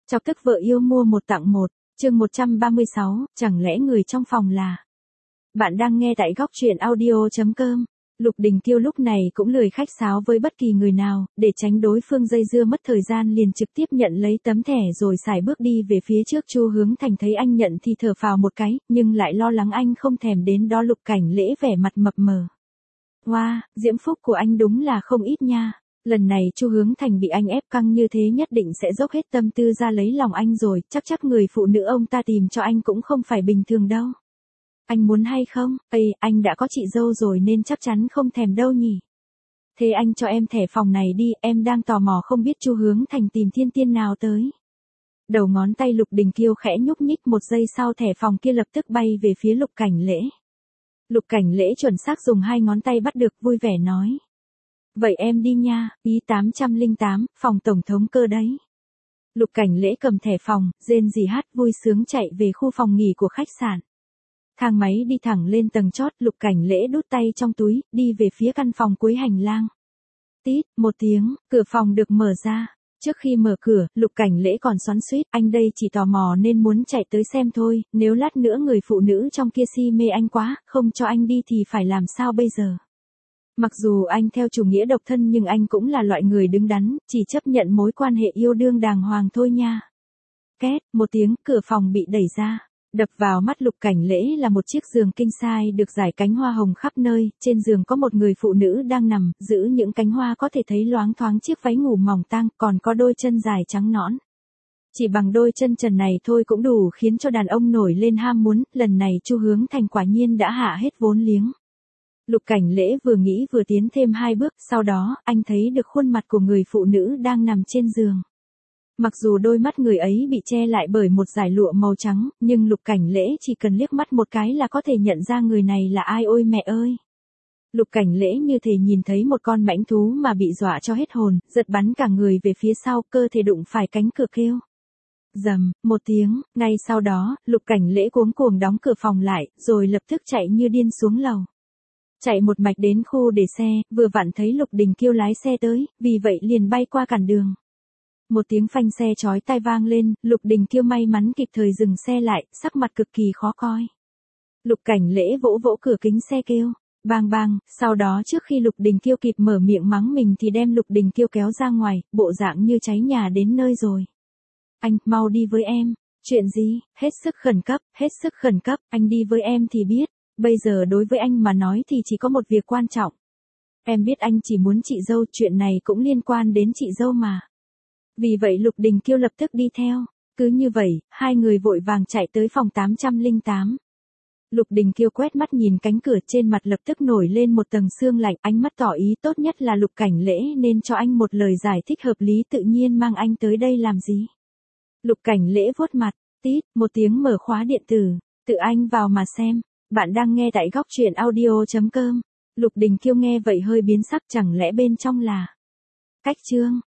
Chọc tức vợ yêu mua một tặng một, chương 136, chẳng lẽ người trong phòng là... Bạn đang nghe tại góc truyện audio.com. Lục Đình Kiêu lúc này cũng lười khách sáo với bất kỳ người nào, để tránh đối phương dây dưa mất thời gian liền trực tiếp nhận lấy tấm thẻ rồi xài bước đi về phía trước. Chu Hướng Thành thấy anh nhận thì thở phào một cái, nhưng lại lo lắng anh không thèm đến đó. Lục Cảnh Lễ vẻ mặt mập mờ. Wow, diễm phúc của anh đúng là không ít nha. Lần này Chu Hướng Thành bị anh ép căng như thế nhất định sẽ dốc hết tâm tư ra lấy lòng anh rồi, chắc người phụ nữ ông ta tìm cho anh cũng không phải bình thường đâu. Anh muốn hay không? Anh đã có chị dâu rồi nên chắc chắn không thèm đâu nhỉ. Thế anh cho em thẻ phòng này đi, em đang tò mò không biết Chu Hướng Thành tìm thiên tiên nào tới. Đầu ngón tay Lục Đình Kiêu khẽ nhúc nhích, một giây sau thẻ phòng kia lập tức bay về phía Lục Cảnh Lễ. Lục Cảnh Lễ chuẩn xác dùng hai ngón tay bắt được, vui vẻ nói. Vậy em đi nha, ý 808, phòng tổng thống cơ đấy. Lục Cảnh Lễ cầm thẻ phòng, rên rỉ hát vui sướng chạy về khu phòng nghỉ của khách sạn. Thang máy đi thẳng lên tầng chót, Lục Cảnh Lễ đút tay trong túi, đi về phía căn phòng cuối hành lang. Tít, một tiếng, cửa phòng được mở ra. Trước khi mở cửa, Lục Cảnh Lễ còn xoắn xuýt, anh đây chỉ tò mò nên muốn chạy tới xem thôi, nếu lát nữa người phụ nữ trong kia si mê anh quá, không cho anh đi thì phải làm sao bây giờ? Mặc dù anh theo chủ nghĩa độc thân nhưng anh cũng là loại người đứng đắn, chỉ chấp nhận mối quan hệ yêu đương đàng hoàng thôi nha. Két, một tiếng, cửa phòng bị đẩy ra. Đập vào mắt Lục Cảnh Lễ là một chiếc giường king size được rải cánh hoa hồng khắp nơi, trên giường có một người phụ nữ đang nằm, giữ những cánh hoa có thể thấy loáng thoáng chiếc váy ngủ mỏng tang, còn có đôi chân dài trắng nõn. Chỉ bằng đôi chân trần này thôi cũng đủ khiến cho đàn ông nổi lên ham muốn, lần này Chu Hướng Thành quả nhiên đã hạ hết vốn liếng. Lục Cảnh Lễ vừa nghĩ vừa tiến thêm hai bước, sau đó, anh thấy được khuôn mặt của người phụ nữ đang nằm trên giường. Mặc dù đôi mắt người ấy bị che lại bởi một dải lụa màu trắng, nhưng Lục Cảnh Lễ chỉ cần liếc mắt một cái là có thể nhận ra người này là ai. Ôi mẹ ơi! Lục Cảnh Lễ như thể nhìn thấy một con mãnh thú mà bị dọa cho hết hồn, giật bắn cả người về phía sau, cơ thể đụng phải cánh cửa kêu. Rầm, một tiếng, ngay sau đó, Lục Cảnh Lễ cuống cuồng đóng cửa phòng lại, rồi lập tức chạy như điên xuống lầu. Chạy một mạch đến khu để xe, vừa vặn thấy Lục Đình Kiêu lái xe tới, vì vậy liền bay qua cản đường. Một tiếng phanh xe chói tai vang lên, Lục Đình Kiêu may mắn kịp thời dừng xe lại, sắc mặt cực kỳ khó coi. Lục Cảnh Lễ vỗ vỗ cửa kính xe kêu, bang bang, sau đó trước khi Lục Đình Kiêu kịp mở miệng mắng mình thì đem Lục Đình Kiêu kéo ra ngoài, bộ dạng như cháy nhà đến nơi rồi. Anh, mau đi với em. Chuyện gì? Hết sức khẩn cấp, anh đi với em thì biết. Bây giờ đối với anh mà nói thì chỉ có một việc quan trọng. Em biết anh chỉ muốn chị dâu, chuyện này cũng liên quan đến chị dâu mà. Vì vậy Lục Đình Kiêu lập tức đi theo. Cứ như vậy, hai người vội vàng chạy tới phòng 808. Lục Đình Kiêu quét mắt nhìn cánh cửa, trên mặt lập tức nổi lên một tầng sương lạnh, ánh mắt tỏ ý tốt nhất là Lục Cảnh Lễ nên cho anh một lời giải thích hợp lý, tự nhiên mang anh tới đây làm gì. Lục Cảnh Lễ vuốt mặt, tít, một tiếng mở khóa điện tử, tự anh vào mà xem. Bạn đang nghe tại góc truyện audio.com. Lục Đình Kiêu nghe vậy hơi biến sắc, chẳng lẽ bên trong là cách chương.